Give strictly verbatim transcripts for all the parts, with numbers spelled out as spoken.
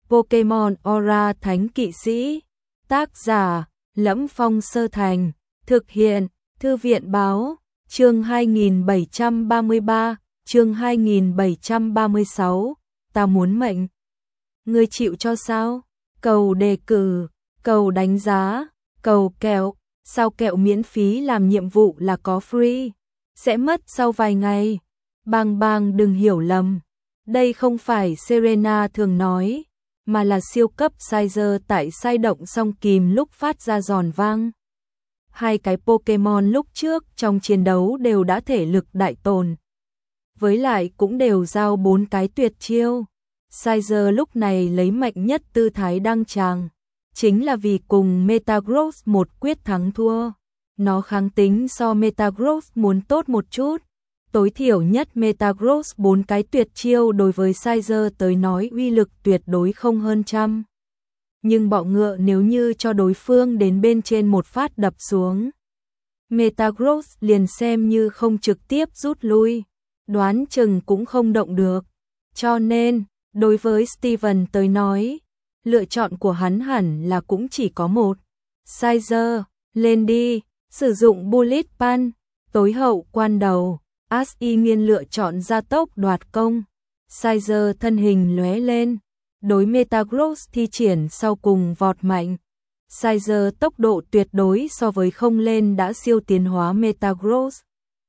Pokemon Aura Thánh Kỵ Sĩ. Tác giả: Lẫm Phong Sơ Thành. Thực hiện: Thư viện báo. Chương hai nghìn bảy trăm ba mươi ba, chương hai nghìn bảy trăm ba mươi sáu. Ta muốn mệnh. Ngươi chịu cho sao? Cầu đề cử, cầu đánh giá, cầu kẹo. Sao kẹo miễn phí làm nhiệm vụ là có free? Sẽ mất sau vài ngày. Bang bang đừng hiểu lầm. Đây không phải Serena thường nói, mà là siêu cấp Sizer tại sai động song kìm lúc phát ra giòn vang. Hai cái Pokemon lúc trước trong chiến đấu đều đã thể lực đại tồn. Với lại cũng đều giao bốn cái tuyệt chiêu. Sizer lúc này lấy mạnh nhất tư thái đăng tràng. Chính là vì cùng Metagross một quyết thắng thua. Nó kháng tính so Metagross muốn tốt một chút. Tối thiểu nhất Metagross bốn cái tuyệt chiêu đối với Sizer tới nói uy lực tuyệt đối không hơn trăm. Nhưng bọ ngựa nếu như cho đối phương đến bên trên một phát đập xuống, Metagross liền xem như không trực tiếp rút lui, đoán chừng cũng không động được. Cho nên, đối với Steven tới nói, lựa chọn của hắn hẳn là cũng chỉ có một. Sizer, lên đi, sử dụng Bullet Punch. Tối hậu quan đầu, Ash y nghiên lựa chọn gia tốc đoạt công. Sizer thân hình lóe lên, đối Metagross thi triển sau cùng vọt mạnh. Sizer tốc độ tuyệt đối so với không lên đã siêu tiến hóa Metagross.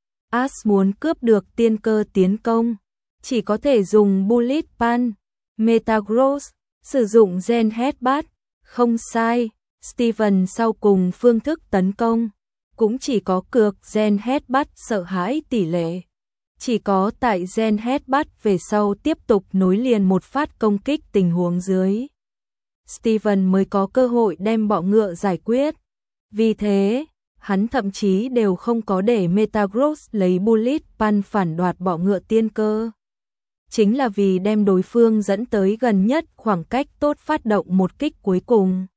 Ash muốn cướp được tiên cơ tiến công, chỉ có thể dùng Bullet Punch. Metagross sử dụng Gen Headbutt, không sai. Steven sau cùng phương thức tấn công cũng chỉ có cược Gen Headbutt sợ hãi tỷ lệ. Chỉ có tại Gen Headbutt về sau tiếp tục nối liền một phát công kích tình huống dưới, Steven mới có cơ hội đem bọ ngựa giải quyết. Vì thế, hắn thậm chí đều không có để Metagross lấy Bullet Punch phản đoạt bọ ngựa tiên cơ. Chính là vì đem đối phương dẫn tới gần nhất khoảng cách tốt phát động một kích cuối cùng.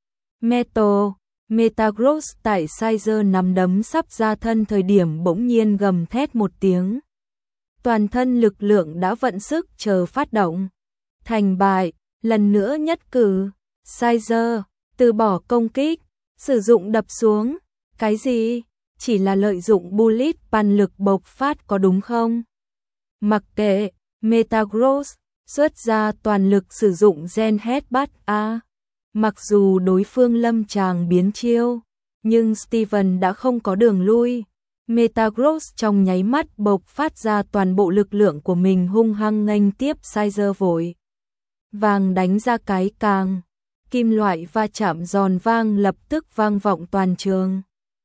Metal, Metagross tại Sizer nắm đấm sắp ra thân thời điểm bỗng nhiên gầm thét một tiếng. Toàn thân lực lượng đã vận sức chờ phát động. Thành bại, lần nữa nhất cử. Sizer, từ bỏ công kích, sử dụng đập xuống. Cái gì? Chỉ là lợi dụng Bullet Punch lực bộc phát có đúng không? Mặc kệ, Metagross xuất ra toàn lực sử dụng Gen Headbutt A. Mặc dù đối phương lâm tràng biến chiêu, nhưng Steven đã không có đường lui. Metagross trong nháy mắt bộc phát ra toàn bộ lực lượng của mình hung hăng nghênh tiếp Sizer vội vàng đánh ra cái càng. Kim loại va chạm giòn vang lập tức vang vọng toàn trường.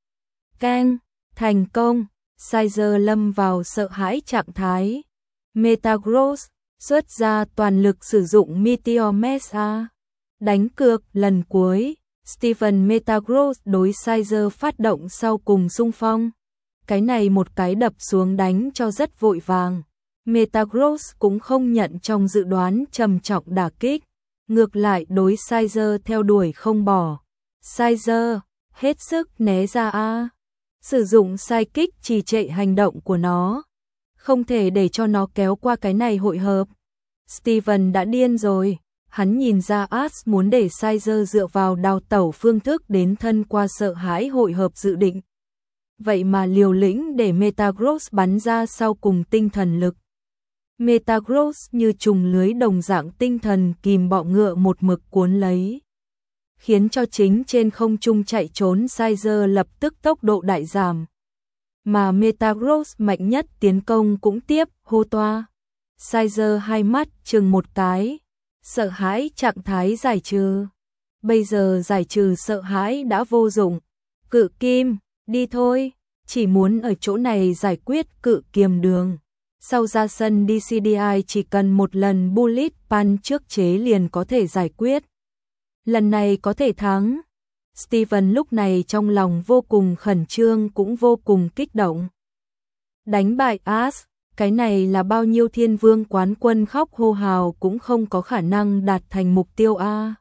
Keng, thành công. Sizer lâm vào sợ hãi trạng thái. Metagross xuất ra toàn lực sử dụng Meteor Mash A. Đánh cược lần cuối, Steven Metagross đối Sizer phát động sau cùng xung phong. Cái này một cái đập xuống đánh cho rất vội vàng. Metagross cũng không nhận trong dự đoán trầm trọng đả kích, ngược lại đối Sizer theo đuổi không bỏ. Sizer hết sức né ra A, sử dụng sai kích trì trệ hành động của nó, không thể để cho nó kéo qua cái này hội hợp. Steven đã điên rồi. Hắn nhìn ra Ash muốn để Sizer dựa vào đào tẩu phương thức đến thân qua sợ hãi hội hợp dự định. Vậy mà liều lĩnh để Metagross bắn ra sau cùng tinh thần lực. Metagross như trùng lưới đồng dạng tinh thần kìm bọ ngựa một mực cuốn lấy, khiến cho chính trên không trung chạy trốn Sizer lập tức tốc độ đại giảm. Mà Metagross mạnh nhất tiến công cũng tiếp hô toa. Sizer hai mắt chừng một cái. Sợ hãi trạng thái giải trừ. Bây giờ giải trừ sợ hãi đã vô dụng. Cự kim, đi thôi. Chỉ muốn ở chỗ này giải quyết cự kiềm đường. Sau ra sân đê xê đê i chỉ cần một lần Bullet Punch trước chế liền có thể giải quyết. Lần này có thể thắng. Steven lúc này trong lòng vô cùng khẩn trương cũng vô cùng kích động. Đánh bại Ash. Cái này là bao nhiêu thiên vương quán quân khóc hô hào cũng không có khả năng đạt thành mục tiêu a.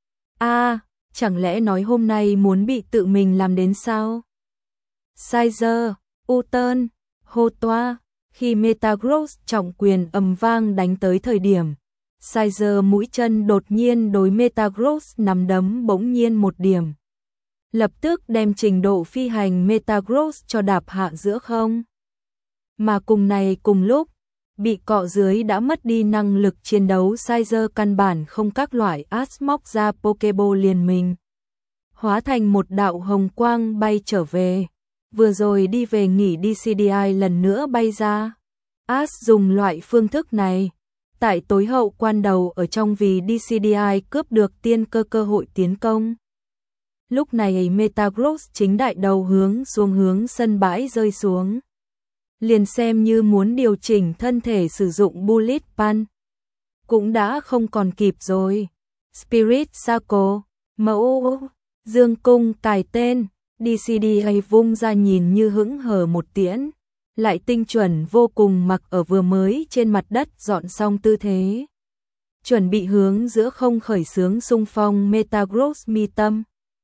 A, chẳng lẽ nói hôm nay muốn bị tự mình làm đến sao? Sizer, U-turn, hô toa, khi Metagross trọng quyền ầm vang đánh tới thời điểm, Sizer mũi chân đột nhiên đối Metagross nắm đấm bỗng nhiên một điểm. Lập tức đem trình độ phi hành Metagross cho đạp hạ giữa không. Mà cùng này cùng lúc, bị cọ dưới đã mất đi năng lực chiến đấu Sizer căn bản không các loại Ash móc ra Pokeball liền mình. Hóa thành một đạo hồng quang bay trở về. Vừa rồi đi về nghỉ đê xê đê i lần nữa bay ra. Ash dùng loại phương thức này. Tại tối hậu quan đầu ở trong vì đê xê đê i cướp được tiên cơ cơ hội tiến công. Lúc này Metagross chính đại đầu hướng xuống hướng sân bãi rơi xuống. Liền xem như muốn điều chỉnh thân thể sử dụng Bullet Punch. Cũng đã không còn kịp rồi. Spirit Circle, mẫu, dương cung cài tên, đê xê đê i vung ra nhìn như hững hờ một tiễn. Lại tinh chuẩn vô cùng mặc ở vừa mới trên mặt đất dọn xong tư thế. Chuẩn bị hướng giữa không khởi xướng xung phong Metagross mi tâm.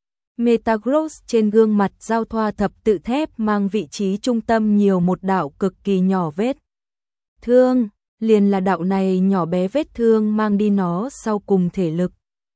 Metagross trên gương mặt giao thoa thập tự thép mang vị trí trung tâm nhiều một đạo cực kỳ nhỏ vết thương, liền là đạo này nhỏ bé vết thương mang đi nó sau cùng thể lực.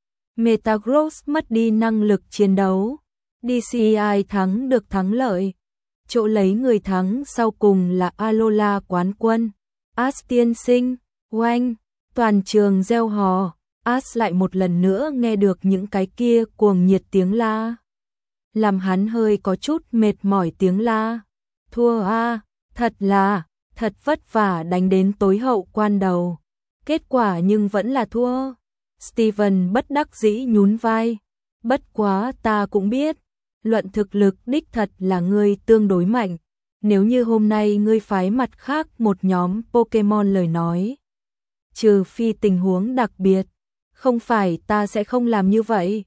Metagross mất đi năng lực chiến đấu, đê xê i thắng được thắng lợi. Chỗ lấy người thắng sau cùng là Alola quán quân, Ash tiên sinh, oanh, toàn trường reo hò. Ash lại một lần nữa nghe được những cái kia cuồng nhiệt tiếng la. Làm hắn hơi có chút mệt mỏi tiếng la. Thua a, thật là, thật vất vả đánh đến tối hậu quan đầu. Kết quả nhưng vẫn là thua. Steven bất đắc dĩ nhún vai. Bất quá ta cũng biết, luận thực lực đích thật là ngươi tương đối mạnh. Nếu như hôm nay ngươi phái mặt khác một nhóm Pokemon lời nói. Trừ phi tình huống đặc biệt. Không phải ta sẽ không làm như vậy.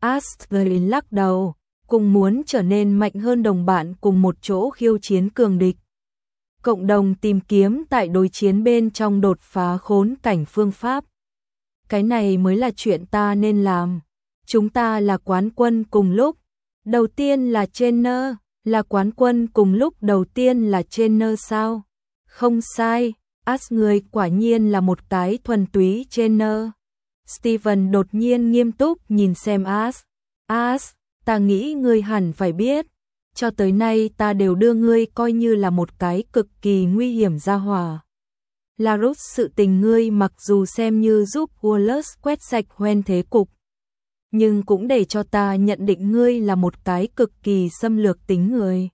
Ashley lắc đầu, cùng muốn trở nên mạnh hơn đồng bạn cùng một chỗ khiêu chiến cường địch. Cộng đồng tìm kiếm tại đối chiến bên trong đột phá khốn cảnh phương pháp. Cái này mới là chuyện ta nên làm. Chúng ta là quán quân cùng lúc. Đầu tiên là trainer, là quán quân cùng lúc đầu tiên là trainer sao? Không sai, Ash người quả nhiên là một cái thuần túy trainer. Steven đột nhiên nghiêm túc nhìn xem Ash. Ash, ta nghĩ ngươi hẳn phải biết. Cho tới nay ta đều đưa ngươi coi như là một cái cực kỳ nguy hiểm gia hỏa. Larus sự tình ngươi mặc dù xem như giúp Wallace quét sạch hoen thế cục. Nhưng cũng để cho ta nhận định ngươi là một cái cực kỳ xâm lược tính người.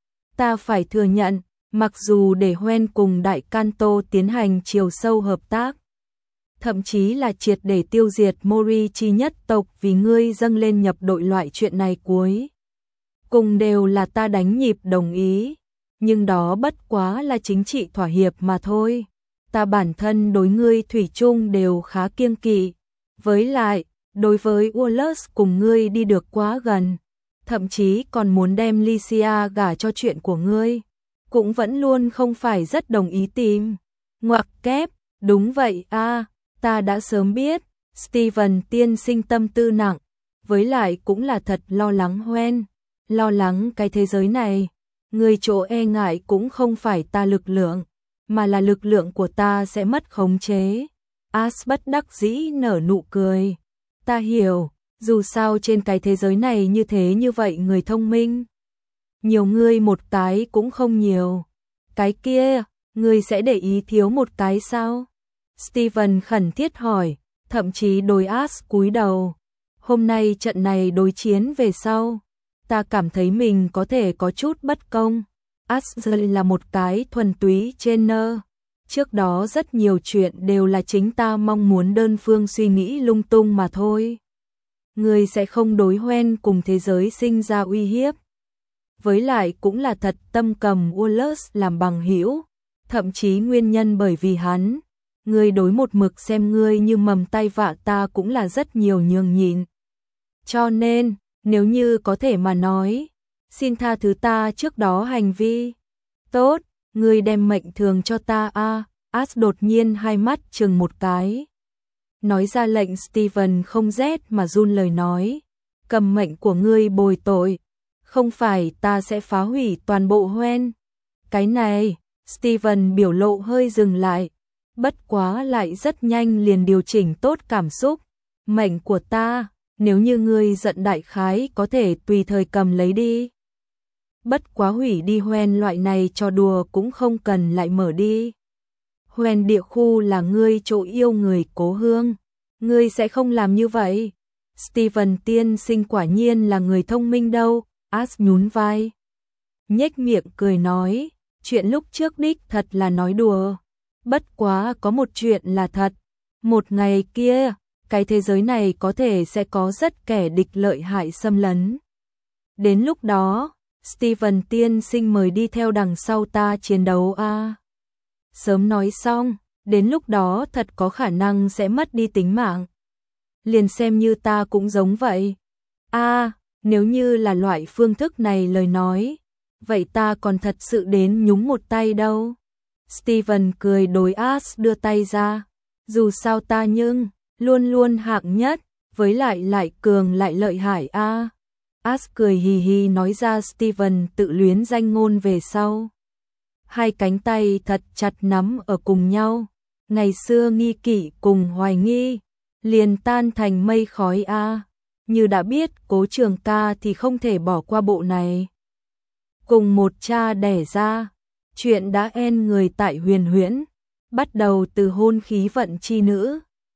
Ta phải thừa nhận, mặc dù để hoen cùng Đại Kanto tiến hành chiều sâu hợp tác. Thậm chí là triệt để tiêu diệt Morichi nhất tộc vì ngươi dâng lên nhập đội loại chuyện này cuối. Cùng đều là ta đánh nhịp đồng ý, nhưng đó bất quá là chính trị thỏa hiệp mà thôi. Ta bản thân đối ngươi thủy chung đều khá kiêng kỵ. Với lại, đối với Wallace cùng ngươi đi được quá gần, thậm chí còn muốn đem Lycia gả cho chuyện của ngươi, cũng vẫn luôn không phải rất đồng ý tìm. Ngoặc kép, đúng vậy a. À. Ta đã sớm biết, Steven tiên sinh tâm tư nặng, với lại cũng là thật lo lắng hoen, lo lắng cái thế giới này. Người chỗ e ngại cũng không phải ta lực lượng, mà là lực lượng của ta sẽ mất khống chế. Ash bất đắc dĩ nở nụ cười. Ta hiểu, dù sao trên cái thế giới này như thế như vậy người thông minh. Nhiều người một cái cũng không nhiều. Cái kia, người sẽ để ý thiếu một cái sao? Steven khẩn thiết hỏi, thậm chí đối Ash cúi đầu. Hôm nay trận này đối chiến về sau, ta cảm thấy mình có thể có chút bất công. Ash là một cái thuần túy trainer. Trước đó rất nhiều chuyện đều là chính ta mong muốn đơn phương suy nghĩ lung tung mà thôi. Người sẽ không đối hoen cùng thế giới sinh ra uy hiếp. Với lại cũng là thật tâm cầm Wallace làm bằng hữu, thậm chí nguyên nhân bởi vì hắn. Người đối một mực xem ngươi như mầm tay vạ ta cũng là rất nhiều nhường nhịn. Cho nên, nếu như có thể mà nói, xin tha thứ ta trước đó hành vi. Tốt, ngươi đem mệnh thường cho ta a. À. Ash đột nhiên hai mắt chừng một cái. Nói ra lệnh Steven không rét mà run lời nói. Cầm mệnh của ngươi bồi tội. Không phải ta sẽ phá hủy toàn bộ hoen. Cái này, Steven biểu lộ hơi dừng lại. bất quá lại rất nhanh liền điều chỉnh tốt cảm xúc. Mệnh của ta, nếu như ngươi giận đại khái có thể tùy thời cầm lấy đi. Bất quá hủy đi hoen loại này cho đùa cũng không cần lại mở đi. Hoen địa khu là ngươi chỗ yêu người cố hương, ngươi sẽ không làm như vậy. Steven tiên sinh quả nhiên là người thông minh đâu, Ash nhún vai. Nhếch miệng cười nói, chuyện lúc trước đích thật là nói đùa. Bất quá có một chuyện là thật, một ngày kia, cái thế giới này có thể sẽ có rất kẻ địch lợi hại xâm lấn. Đến lúc đó, Steven tiên sinh mời đi theo đằng sau ta chiến đấu a. À. Sớm nói xong, đến lúc đó thật có khả năng sẽ mất đi tính mạng. Liền xem như ta cũng giống vậy. A, à, nếu như là loại phương thức này lời nói, vậy ta còn thật sự đến nhúng một tay đâu. Steven cười đối Ash đưa tay ra. Dù sao ta nhưng, luôn luôn hạng nhất, với lại lại cường lại lợi hại a. À. Ash cười hì hì nói ra Steven tự luyến danh ngôn về sau. Hai cánh tay thật chặt nắm ở cùng nhau. Ngày xưa nghi kỵ cùng hoài nghi, liền tan thành mây khói a. À. Như đã biết Cố Trường ca thì không thể bỏ qua bộ này. Cùng một cha đẻ ra, chuyện đã en người tại Huyền Huyễn, bắt đầu từ hôn khí vận chi nữ.